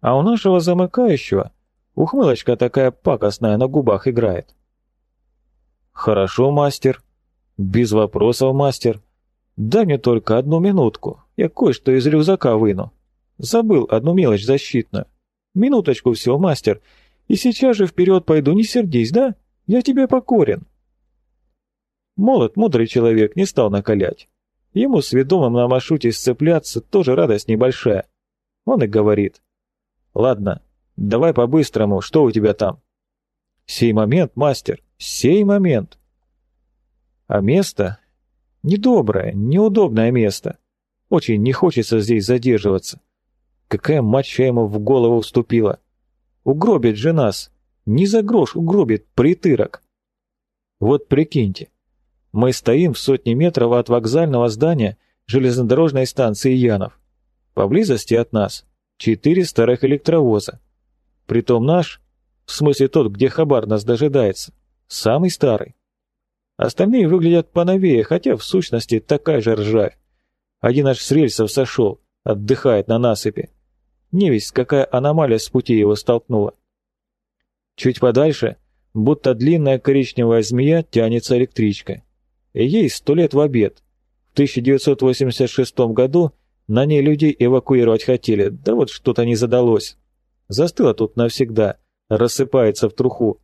А у нашего замыкающего ухмылочка такая пакостная на губах играет. Хорошо, мастер. Без вопросов, мастер. Дай мне только одну минутку, я кое-что из рюкзака выну. Забыл одну мелочь защитную. Минуточку всего, мастер, и сейчас же вперед пойду, не сердись, да? Я тебе покорен. Молот, мудрый человек, не стал накалять. Ему с ведомым на маршруте сцепляться тоже радость небольшая. Он и говорит: ладно, давай по-быстрому, что у тебя там? Сей момент, мастер, сей момент. А место? Недоброе, неудобное место. Очень не хочется здесь задерживаться. Какая моча ему в голову вступила. Угробит же нас. Не за грош угробит, притырок. Вот прикиньте, мы стоим в 100 метров от вокзального здания железнодорожной станции Янов. Поблизости от нас 4 старых электровоза. Притом наш, в смысле тот, где Хабар нас дожидается, самый старый. Остальные выглядят поновее, хотя в сущности такая же ржавь. Один аж с рельсов сошел, отдыхает на насыпи. Невесть, какая аномалия с пути его столкнула. Чуть подальше, будто длинная коричневая змея, тянется электричка. И ей 100 лет в обед. В 1986 году на ней людей эвакуировать хотели, да вот что-то не задалось. Застыла тут навсегда, рассыпается в труху.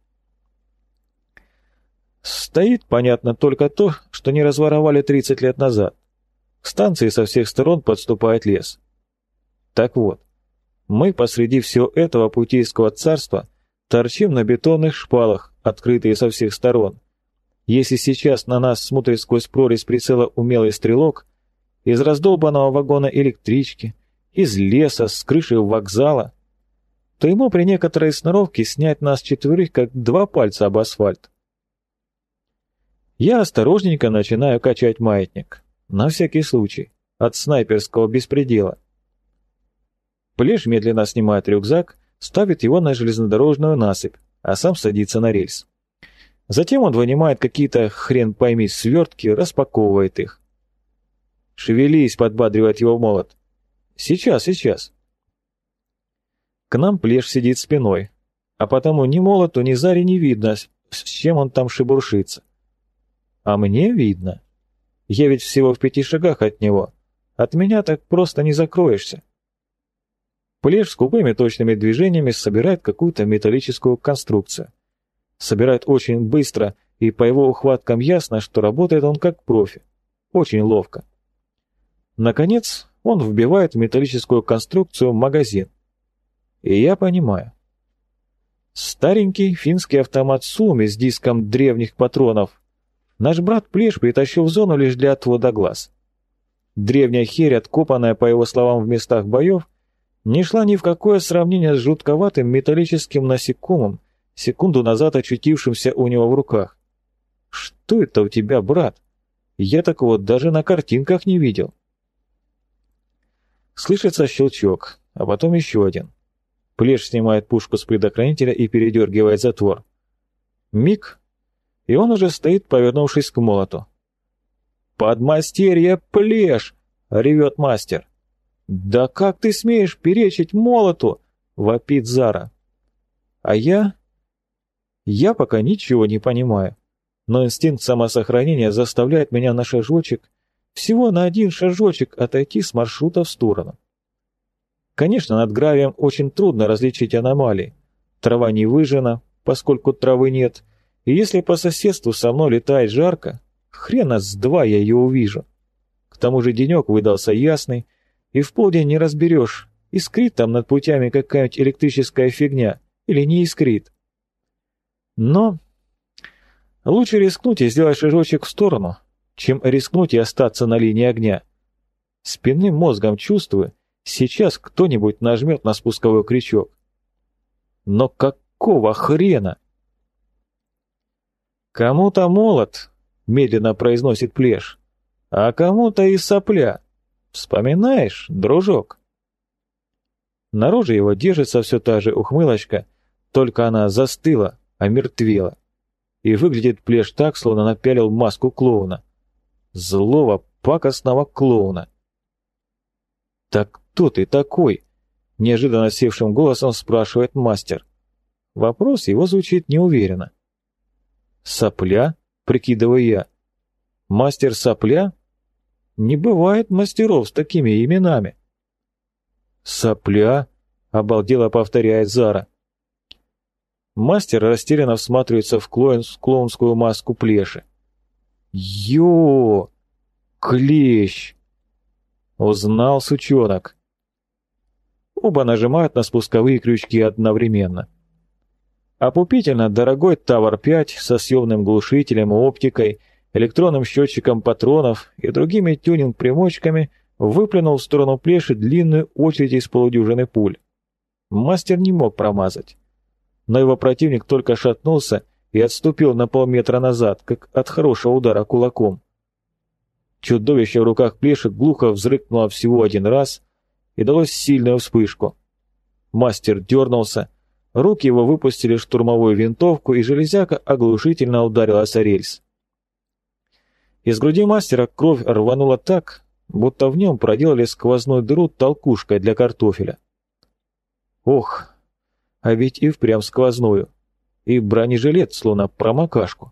Стоит, понятно, только то, что не разворовали 30 лет назад. К станции со всех сторон подступает лес. Так вот, мы посреди всего этого путейского царства торчим на бетонных шпалах, открытые со всех сторон. Если сейчас на нас смотрит сквозь прорезь прицела умелый стрелок, из раздолбанного вагона электрички, из леса, с крыши вокзала, то ему при некоторой сноровке снять нас четверых, как 2 пальца об асфальт. Я осторожненько начинаю качать маятник, на всякий случай, от снайперского беспредела. Плеш медленно снимает рюкзак, ставит его на железнодорожную насыпь, а сам садится на рельс. Затем он вынимает какие-то, хрен пойми, свертки, распаковывает их. «Шевелись», — подбадривает его молот. «Сейчас, сейчас». К нам Плеш сидит спиной, а потому ни молоту, ни Заре не видно, с чем он там шебуршится. А мне видно. Я ведь всего в 5 шагах от него. От меня так просто не закроешься. Плеш с скупыми точными движениями собирает какую-то металлическую конструкцию. Собирает очень быстро, и по его ухваткам ясно, что работает он как профи. Очень ловко. Наконец, он вбивает в металлическую конструкцию магазин. И я понимаю. Старенький финский автомат Суми с диском древних патронов наш брат Плеш притащил в зону лишь для отвода глаз. Древняя херь, откопанная, по его словам, в местах боев, не шла ни в какое сравнение с жутковатым металлическим насекомым, секунду назад очутившимся у него в руках. «Что это у тебя, брат? Я такого даже на картинках не видел». Слышится щелчок, а потом еще один. Плеш снимает пушку с предохранителя и передергивает затвор. Миг, и он уже стоит, повернувшись к молоту. «Подмастерье, Плеш!» — ревет мастер. «Да как ты смеешь перечить молоту?» — вопит Зара. А я пока ничего не понимаю, но инстинкт самосохранения заставляет меня на шажочек, всего на 1 шажочек отойти с маршрута в сторону. Конечно, над гравием очень трудно различить аномалии. Трава не выжжена, поскольку травы нет, и если по соседству со мной летает жарко, хрена с 2 я ее увижу. К тому же денек выдался ясный, и в полдень не разберешь, искрит там над путями какая-нибудь электрическая фигня или не искрит. Но лучше рискнуть и сделать шажочек в сторону, чем рискнуть и остаться на линии огня. Спинным мозгом чувствую, сейчас кто-нибудь нажмет на спусковой крючок. Но какого хрена? «Кому-то молот», — медленно произносит Плеш, — «а кому-то и сопля. Вспоминаешь, дружок?» На роже его держится все та же ухмылочка, только она застыла, омертвела. И выглядит Плеш так, словно напялил маску клоуна. Злого, пакостного клоуна. «Так кто ты такой?» Неожиданно севшим голосом спрашивает мастер. Вопрос его звучит неуверенно. «Сопля?» — прикидываю я. «Мастер Сопля? Не бывает мастеров с такими именами». «Сопля?» — обалдело повторяет Зара. Мастер растерянно всматривается в клоунскую маску Плеши. «Ё! Клещ!» Узнал сучонок. Оба нажимают на спусковые крючки одновременно. Опупительно дорогой Тавр-5 со съемным глушителем, оптикой, электронным счетчиком патронов и другими тюнинг-примочками выплюнул в сторону Плеши длинную очередь из полудюжины пуль. Мастер не мог промазать. Но его противник только шатнулся и отступил на полметра назад, как от хорошего удара кулаком. Чудовище в руках Плеши глухо взрыкнуло всего один раз и дало сильную вспышку. Мастер дернулся, руки его выпустили штурмовую винтовку, и железяка оглушительно ударилась о рельс. Из груди мастера кровь рванула так, будто в нем проделали сквозную дыру толкушкой для картофеля. Ох, а ведь и впрямь сквозную, и бронежилет словно промокашку.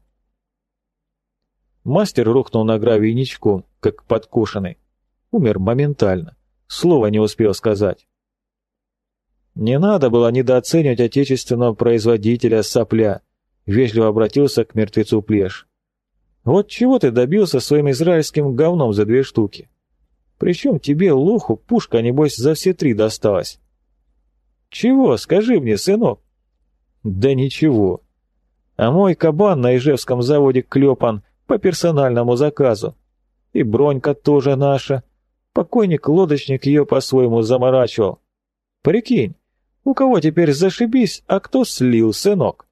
Мастер рухнул на гравий ничком, как подкошенный. Умер моментально, слова не успел сказать. «Не надо было недооценивать отечественного производителя Сопля», — вежливо обратился к мертвецу Плеш. «Вот чего ты добился своим израильским говном за 2 штуки? Причем тебе, лоху, пушка, небось, за все 3 досталась». «Чего, скажи мне, сынок?» «Да ничего. А мой кабан на Ижевском заводе клепан по персональному заказу. И бронька тоже наша. Покойник-лодочник ее по-своему заморачивал. Прикинь, у кого теперь зашибись, а кто слил, сынок?»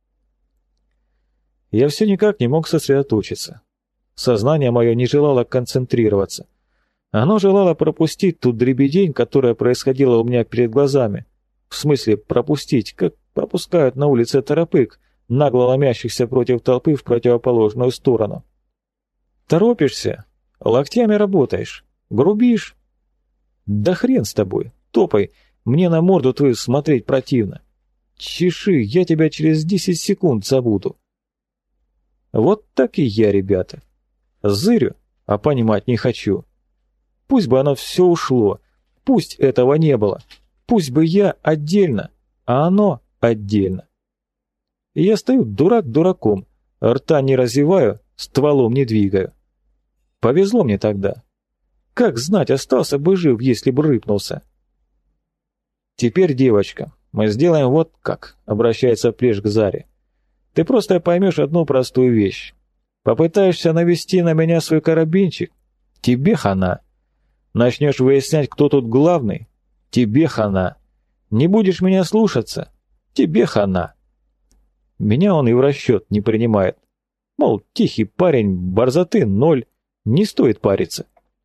Я все никак не мог сосредоточиться. Сознание мое не желало концентрироваться. Оно желало пропустить ту дребедень, которая происходила у меня перед глазами. В смысле пропустить, как пропускают на улице торопык, нагло ломящихся против толпы в противоположную сторону. Торопишься, локтями работаешь, грубишь. Да хрен с тобой, топай, мне на морду твою смотреть противно. Чеши, я тебя через 10 секунд забуду. Вот так и я, ребята. Зырю, а понимать не хочу. Пусть бы оно все ушло, пусть этого не было. Пусть бы я отдельно, а оно отдельно. И я стою дурак дураком, рта не разеваю, стволом не двигаю. Повезло мне тогда. Как знать, остался бы жив, если бы рыпнулся. Теперь, девочка, мы сделаем вот как, обращается Плеш к Заре. Ты просто поймешь одну простую вещь. Попытаешься навести на меня свой карабинчик, тебе хана. Начнешь выяснять, кто тут главный, тебе хана. Не будешь меня слушаться, тебе хана. Меня он и в расчет не принимает. Мол, тихий парень, борзоты 0, не стоит париться.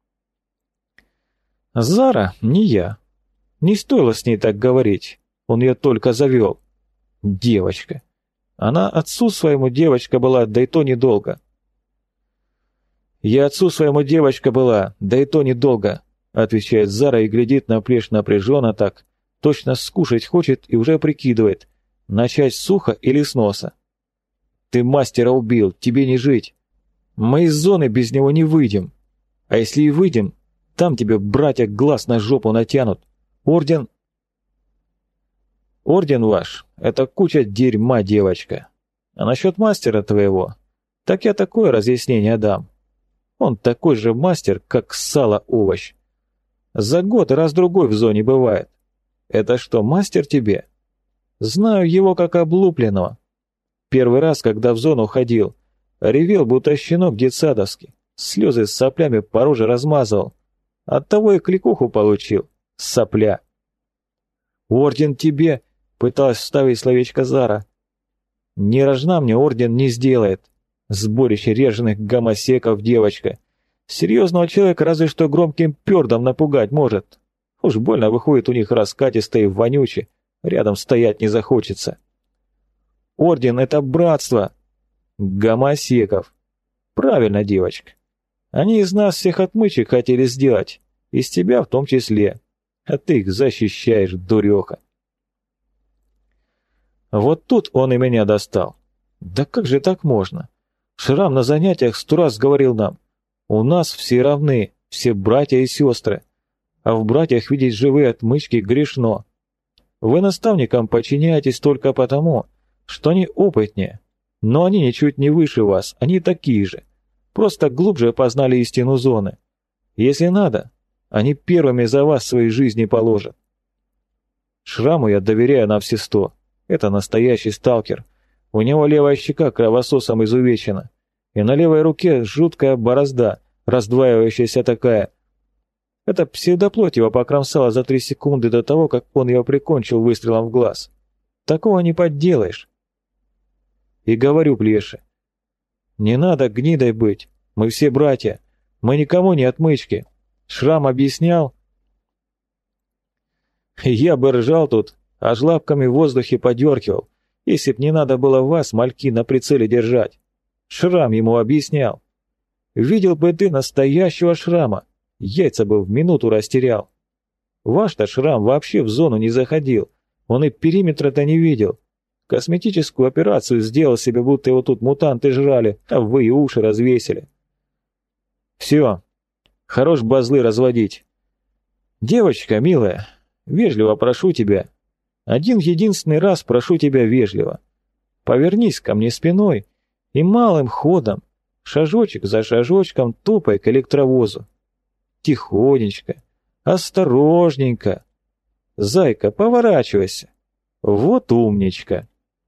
Зара не я. Не стоило с ней так говорить, он ее только завел. Девочка. Она отцу своему девочка была, да и то недолго. Я отцу своему девочка была, да и то недолго, отвечает Зара и глядит на Плеш напряженно так, точно скушать хочет и уже прикидывает, начать с уха или с носа. Ты мастера убил, тебе не жить. Мы из зоны без него не выйдем. А если и выйдем, там тебе братья глаз на жопу натянут. Орден... Орден ваш — это куча дерьма, девочка. А насчет мастера твоего, так я такое разъяснение дам. Он такой же мастер, как сало-овощ. За год раз-другой в зоне бывает. Это что, мастер тебе? Знаю его как облупленного. Первый раз, когда в зону ходил, ревел, будто щенок детсадовский, слезы с соплями по роже размазывал. Оттого и кликуху получил, сопля. Орден тебе, пыталась вставить словечко Зара. Не рожна мне орден не сделает. Сборище реженных гомосеков, девочка. Серьезного человека разве что громким пердом напугать может. Уж больно выходит у них раскатисто и вонюче, рядом стоять не захочется. Орден — это братство гомосеков. Правильно, девочка. Они из нас всех отмычек хотели сделать, из тебя в том числе. А ты их защищаешь, дуреха. Вот тут он и меня достал. Да как же так можно? Шрам на занятиях 100 раз говорил нам: у нас все равны, все братья и сестры. А в братьях видеть живые отмычки грешно. Вы наставникам подчиняетесь только потому, что они опытнее, но они ничуть не выше вас, они такие же. Просто глубже познали истину зоны. Если надо, они первыми за вас свои жизни положат. Шраму я доверяю на все 100. Это настоящий сталкер. У него левая щека кровососом изувечена, и на левой руке жуткая борозда, раздваивающаяся такая. Это псевдоплоть его покромсала за 3 секунды до того, как он его прикончил выстрелом в глаз. Такого не подделаешь. И говорю Плеше: не надо гнидой быть, мы все братья, мы никому не отмычки. Шрам объяснял. Я бы ржал тут, аж лапками в воздухе подергивал, если б не надо было вас, мальки, на прицеле держать. Шрам ему объяснял. Видел бы ты настоящего Шрама, яйца бы в минуту растерял. Ваш-то Шрам вообще в зону не заходил, он и периметра-то не видел. Косметическую операцию сделал себе, будто его тут мутанты жрали, а вы и уши развесили. Все, хорош базлы разводить. Девочка, милая, вежливо прошу тебя, один единственный раз прошу тебя вежливо. Повернись ко мне спиной и малым ходом, шажочек за шажочком топай к электровозу. Тихонечко, осторожненько. Зайка, поворачивайся. Вот умничка.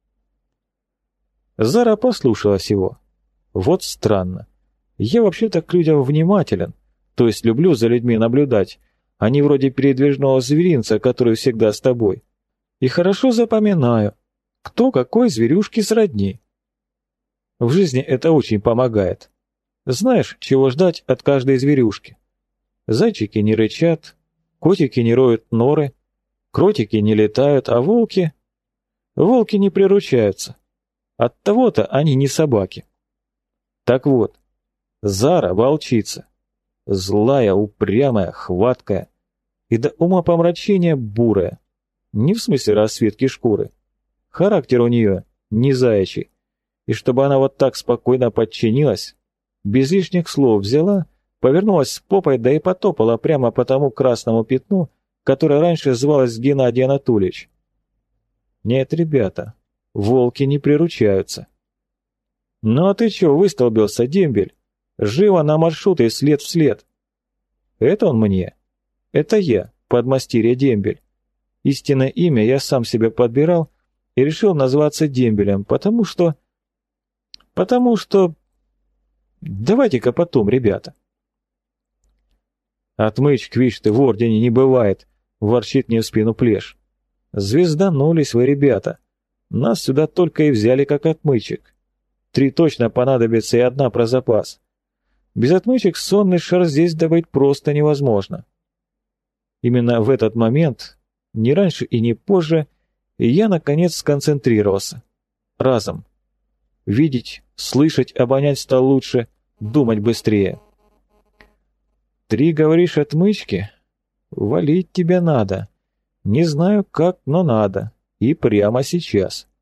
Зара послушалась его. Вот странно. Я вообще-то к людям внимателен, то есть люблю за людьми наблюдать, а не вроде передвижного зверинца, который всегда с тобой. И хорошо запоминаю, кто какой зверюшке сродни. В жизни это очень помогает. Знаешь, чего ждать от каждой зверюшки. Зайчики не рычат, котики не роют норы, кротики не летают, а волки... Волки не приручаются. Оттого-то они не собаки. Так вот, Зара волчица. Злая, упрямая, хваткая и до умопомрачения бурая. Не в смысле расцветки шкуры. Характер у нее не заячий. И чтобы она вот так спокойно подчинилась, без лишних слов взяла, повернулась с попой, да и потопала прямо по тому красному пятну, которое раньше звалось Геннадий Анатольевич. Нет, ребята, волки не приручаются. Ну а ты чё выстолбился, дембель? Живо на маршрут и след в след. Это он мне. Это я, подмастерье дембель. Истинное имя я сам себе подбирал и решил назваться дембелем, потому что... Давайте-ка потом, ребята. Отмычек, вишь ты, в ордене не бывает, ворчит мне в спину Плеш. Звезданулись вы, ребята. Нас сюда только и взяли как отмычек. 3 точно понадобится и 1 про запас. Без отмычек сонный шар здесь добыть просто невозможно. Именно в этот момент, не раньше и не позже, я наконец сконцентрировался. Разом. Видеть, слышать, обонять стал лучше, думать быстрее. 3, говоришь, отмычки? Валить тебя надо. Не знаю как, но надо. И прямо сейчас.